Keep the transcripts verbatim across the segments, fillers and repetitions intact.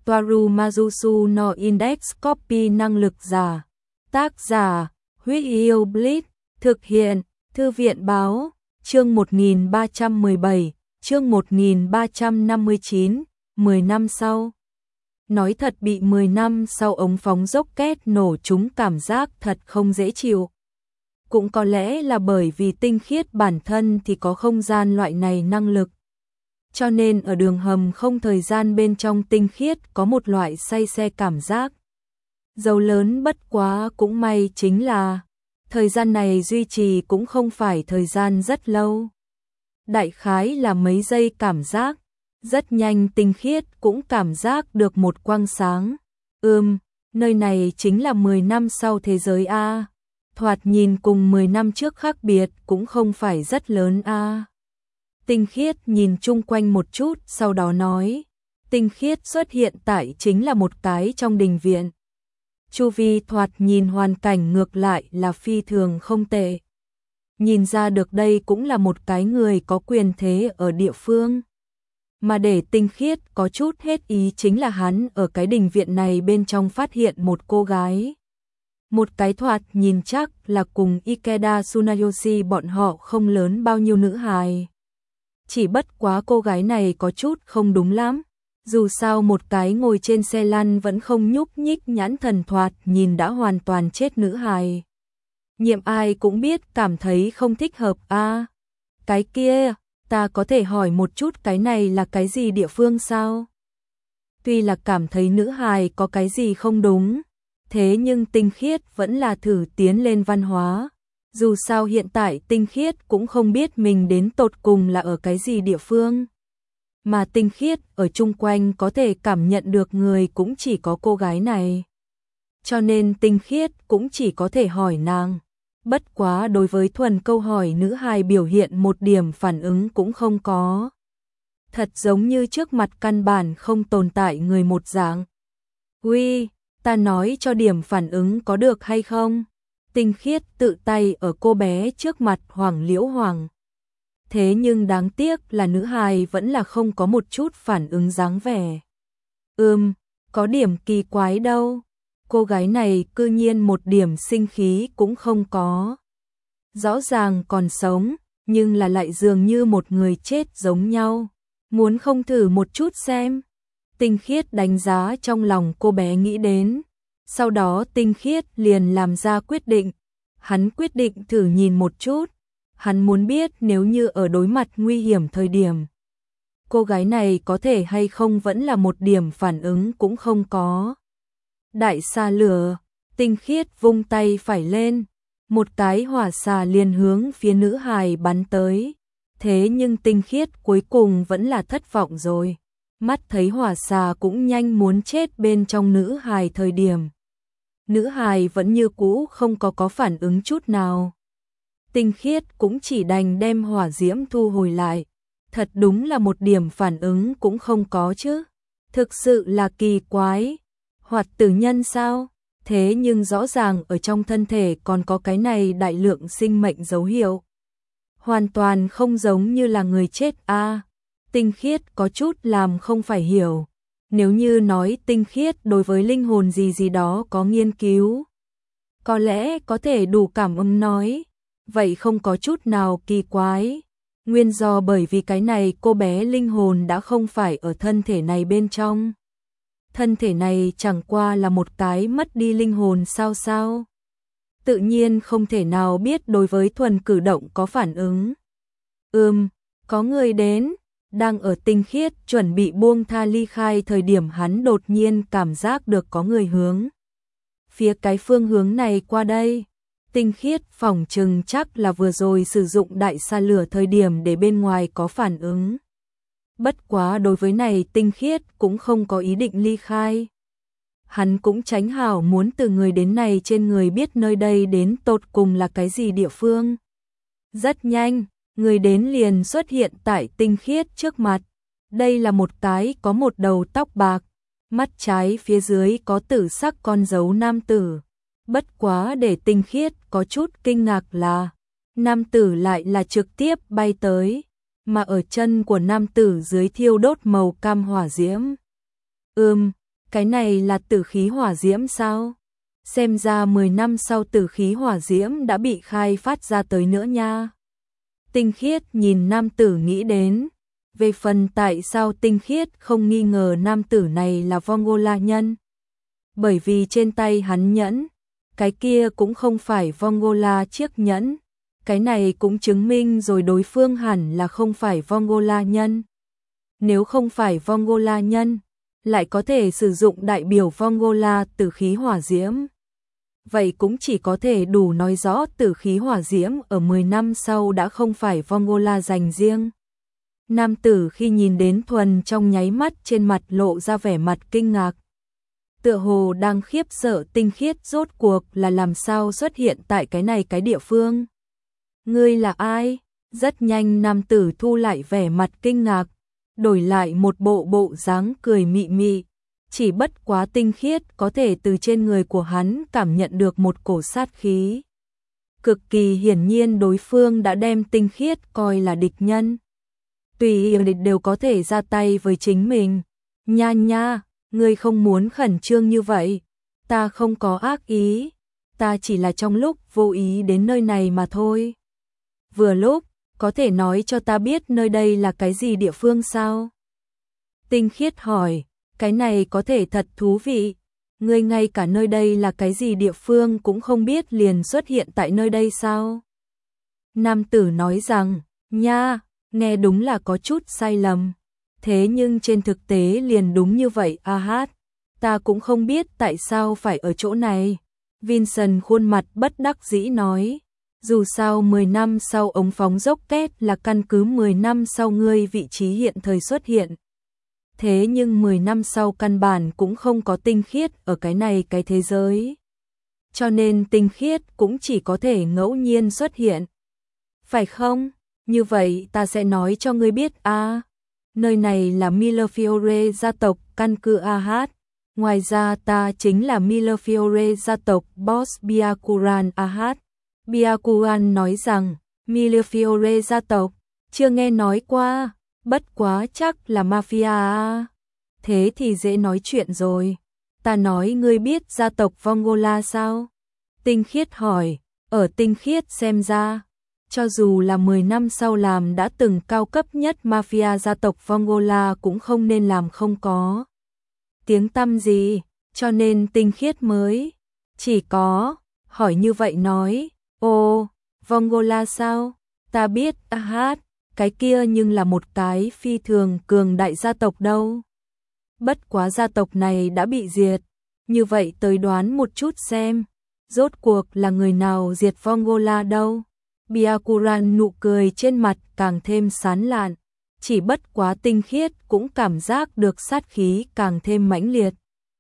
Toaru Majusu no Index Copy năng lực giả. Tác giả, Huyết Yêu Blitz, thực hiện, Thư viện báo, chương một nghìn ba trăm mười bảy, chương một nghìn ba trăm năm mươi chín, mười năm sau. Nói thật bị mười năm sau ống phóng rocket nổ trúng cảm giác thật không dễ chịu. Cũng có lẽ là bởi vì tinh khiết bản thân thì có không gian loại này năng lực. Cho nên ở đường hầm không thời gian bên trong tinh khiết có một loại say xe cảm giác. Dầu lớn bất quá cũng may chính là thời gian này duy trì cũng không phải thời gian rất lâu. Đại khái là mấy giây cảm giác, rất nhanh tinh khiết cũng cảm giác được một quang sáng. Ừm, nơi này chính là mười năm sau thế giới A. Thoạt nhìn cùng mười năm trước khác biệt cũng không phải rất lớn A. Tinh khiết nhìn chung quanh một chút sau đó nói. Tinh khiết xuất hiện tại chính là một cái trong đình viện. Chu vi thoạt nhìn hoàn cảnh ngược lại là phi thường không tệ. Nhìn ra được đây cũng là một cái người có quyền thế ở địa phương. Mà để tinh khiết có chút hết ý chính là hắn ở cái đình viện này bên trong phát hiện một cô gái. Một cái thoạt nhìn chắc là cùng Ikeda Tsunayoshi bọn họ không lớn bao nhiêu nữ hài. Chỉ bất quá cô gái này có chút không đúng lắm. Dù sao một cái ngồi trên xe lăn vẫn không nhúc nhích nhãn thần thoạt nhìn đã hoàn toàn chết nữ hài. Nhiệm ai cũng biết cảm thấy không thích hợp a. À, cái kia, ta có thể hỏi một chút cái này là cái gì địa phương sao? Tuy là cảm thấy nữ hài có cái gì không đúng, thế nhưng tinh khiết vẫn là thử tiến lên văn hóa. Dù sao hiện tại tinh khiết cũng không biết mình đến tột cùng là ở cái gì địa phương. Mà tinh khiết ở chung quanh có thể cảm nhận được người cũng chỉ có cô gái này. Cho nên tinh khiết cũng chỉ có thể hỏi nàng. Bất quá đối với thuần câu hỏi nữ hài biểu hiện một điểm phản ứng cũng không có. Thật giống như trước mặt căn bản không tồn tại người một dạng. Uy, ta nói cho điểm phản ứng có được hay không? Tinh khiết tự tay ở cô bé trước mặt Hoàng Liễu Hoàng. Thế nhưng đáng tiếc là nữ hài vẫn là không có một chút phản ứng dáng vẻ. Ừm, có điểm kỳ quái đâu. Cô gái này cư nhiên một điểm sinh khí cũng không có. Rõ ràng còn sống, nhưng là lại dường như một người chết giống nhau. Muốn không thử một chút xem. Tinh khiết đánh giá trong lòng cô bé nghĩ đến. Sau đó tinh khiết liền làm ra quyết định. Hắn quyết định thử nhìn một chút. Hắn muốn biết nếu như ở đối mặt nguy hiểm thời điểm. Cô gái này có thể hay không vẫn là một điểm phản ứng cũng không có. Đại xà lửa, tinh khiết vung tay phải lên. Một cái hỏa xà liền hướng phía nữ hài bắn tới. Thế nhưng tinh khiết cuối cùng vẫn là thất vọng rồi. Mắt thấy hỏa xà cũng nhanh muốn chết bên trong nữ hài thời điểm. Nữ hài vẫn như cũ không có có phản ứng chút nào. Tinh khiết cũng chỉ đành đem hỏa diễm thu hồi lại. Thật đúng là một điểm phản ứng cũng không có chứ. Thực sự là kỳ quái. Hoạt tử nhân sao? Thế nhưng rõ ràng ở trong thân thể còn có cái này đại lượng sinh mệnh dấu hiệu. Hoàn toàn không giống như là người chết a. À, tinh khiết có chút làm không phải hiểu. Nếu như nói tinh khiết đối với linh hồn gì gì đó có nghiên cứu, có lẽ có thể đủ cảm ứng nói. Vậy không có chút nào kỳ quái. Nguyên do bởi vì cái này cô bé linh hồn đã không phải ở thân thể này bên trong. Thân thể này chẳng qua là một cái mất đi linh hồn sao sao. Tự nhiên không thể nào biết đối với thuần cử động có phản ứng. Ừm, có người đến. Đang ở tinh khiết chuẩn bị buông tha ly khai thời điểm hắn đột nhiên cảm giác được có người hướng phía cái phương hướng này qua đây. Tinh khiết phỏng chừng chắc là vừa rồi sử dụng đại xà lửa thời điểm để bên ngoài có phản ứng. Bất quá đối với này tinh khiết cũng không có ý định ly khai. Hắn cũng tránh hảo muốn từ người đến này trên người biết nơi đây đến tột cùng là cái gì địa phương. Rất nhanh, người đến liền xuất hiện tại tinh khiết trước mặt. Đây là một cái có một đầu tóc bạc, mắt trái phía dưới có tử sắc con dấu nam tử. Bất quá để tinh khiết có chút kinh ngạc là nam tử lại là trực tiếp bay tới, mà ở chân của nam tử dưới thiêu đốt màu cam hỏa diễm. Ừm, Cái này là tử khí hỏa diễm sao? Xem ra mười năm sau tử khí hỏa diễm đã bị khai phát ra tới nữa nha. Tinh Khiết nhìn nam tử nghĩ đến. Về phần tại sao Tinh Khiết không nghi ngờ nam tử này là Vongola nhân? Bởi vì trên tay hắn nhẫn, cái kia cũng không phải Vongola chiếc nhẫn. Cái này cũng chứng minh rồi đối phương hẳn là không phải Vongola nhân. Nếu không phải Vongola nhân, lại có thể sử dụng đại biểu Vongola tử khí hỏa diễm. Vậy cũng chỉ có thể đủ nói rõ tử khí hỏa diễm ở mười năm sau đã không phải Vongola dành riêng. Nam tử khi nhìn đến Thuần trong nháy mắt trên mặt lộ ra vẻ mặt kinh ngạc. Tựa hồ đang khiếp sợ Tinh Khiết rốt cuộc là làm sao xuất hiện tại cái này cái địa phương. Ngươi là ai? Rất nhanh nam tử thu lại vẻ mặt kinh ngạc, đổi lại một bộ bộ dáng cười mị mị. Chỉ bất quá Tinh Khiết có thể từ trên người của hắn cảm nhận được một cổ sát khí. Cực kỳ hiển nhiên đối phương đã đem Tinh Khiết coi là địch nhân. Tùy địch đều có thể ra tay với chính mình. Nha nha, ngươi không muốn khẩn trương như vậy. Ta không có ác ý. Ta chỉ là trong lúc vô ý đến nơi này mà thôi. Vừa lúc, có thể nói cho ta biết nơi đây là cái gì địa phương sao? Tinh Khiết hỏi, cái này có thể thật thú vị. Ngươi ngay cả nơi đây là cái gì địa phương cũng không biết liền xuất hiện tại nơi đây sao? Nam tử nói rằng, nha, nghe đúng là có chút sai lầm. Thế nhưng trên thực tế liền đúng như vậy a hát. Ta cũng không biết tại sao phải ở chỗ này. Vincent khuôn mặt bất đắc dĩ nói. Dù sao mười năm sau ống phóng dốc két là căn cứ mười năm sau ngươi vị trí hiện thời xuất hiện. Thế nhưng mười năm sau căn bản cũng không có Tinh Khiết ở cái này cái thế giới. Cho nên Tinh Khiết cũng chỉ có thể ngẫu nhiên xuất hiện. Phải không? Như vậy ta sẽ nói cho ngươi biết a. À, nơi này là Millefiore gia tộc căn cứ a hát. Ngoài ra ta chính là Millefiore gia tộc boss Byakuran a hát. Byakuran nói rằng, Millefiore gia tộc, chưa nghe nói qua, bất quá chắc là mafia à. Thế thì dễ nói chuyện rồi. Ta nói ngươi biết gia tộc Vongola sao? Tinh Khiết hỏi, ở Tinh Khiết xem ra, cho dù là mười năm sau làm đã từng cao cấp nhất mafia gia tộc Vongola cũng không nên làm không có tiếng tăm gì, cho nên Tinh Khiết mới chỉ có hỏi như vậy nói. Ồ, Vongola sao? Ta biết, a hát, cái kia nhưng là một cái phi thường cường đại gia tộc đâu. Bất quá gia tộc này đã bị diệt. Như vậy tới đoán một chút xem, rốt cuộc là người nào diệt Vongola đâu? Byakuran nụ cười trên mặt càng thêm sán lạn, chỉ bất quá Tinh Khiết cũng cảm giác được sát khí càng thêm mãnh liệt.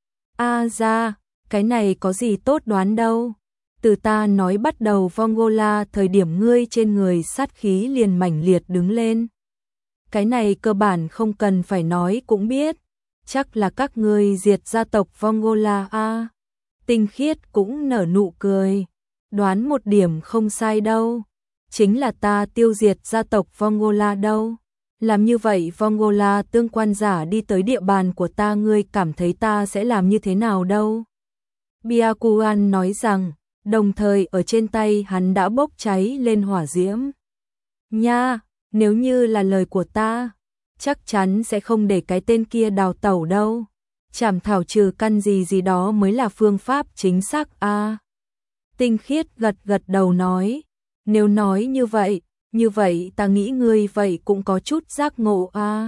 A ra, cái này có gì tốt đoán đâu. Từ ta nói bắt đầu Vongola thời điểm ngươi trên người sát khí liền mãnh liệt đứng lên. Cái này cơ bản không cần phải nói cũng biết, chắc là các ngươi diệt gia tộc Vongola a. À, Tinh Khiết cũng nở nụ cười, đoán một điểm không sai đâu, chính là ta tiêu diệt gia tộc Vongola đâu. Làm như vậy Vongola tương quan giả đi tới địa bàn của ta, ngươi cảm thấy ta sẽ làm như thế nào đâu? Byakuran nói rằng, đồng thời ở trên tay hắn đã bốc cháy lên hỏa diễm. Nha, nếu như là lời của ta, chắc chắn sẽ không để cái tên kia đào tẩu đâu. Chảm thảo trừ căn gì gì đó mới là phương pháp chính xác a. À, Tinh Khiết gật gật đầu nói, nếu nói như vậy, như vậy ta nghĩ ngươi vậy cũng có chút giác ngộ a. À,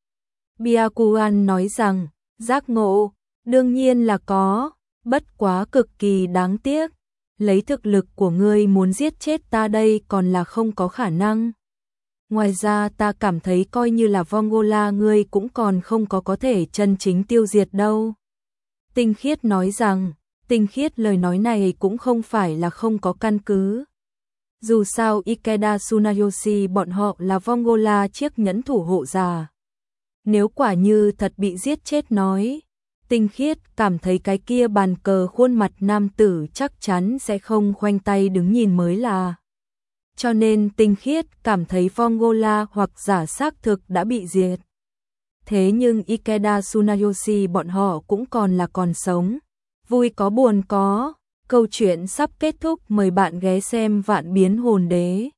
Byakuran nói rằng, giác ngộ, đương nhiên là có, bất quá cực kỳ đáng tiếc. Lấy thực lực của ngươi muốn giết chết ta đây còn là không có khả năng. Ngoài ra ta cảm thấy coi như là Vongola ngươi cũng còn không có có thể chân chính tiêu diệt đâu. Tinh Khiết nói rằng, Tinh Khiết lời nói này cũng không phải là không có căn cứ. Dù sao Ikeda Tsunayoshi bọn họ là Vongola chiếc nhẫn thủ hộ giả. Nếu quả như thật bị giết chết nói, Tinh Khiết cảm thấy cái kia bàn cờ khuôn mặt nam tử chắc chắn sẽ không khoanh tay đứng nhìn mới là. Cho nên Tinh Khiết cảm thấy Vongola hoặc giả xác thực đã bị diệt. thế nhưng Ikeda Tsunayoshi bọn họ cũng còn là còn sống. Vui có buồn có, câu chuyện sắp kết thúc, mời bạn ghé xem Vạn Biến Hồn Đế.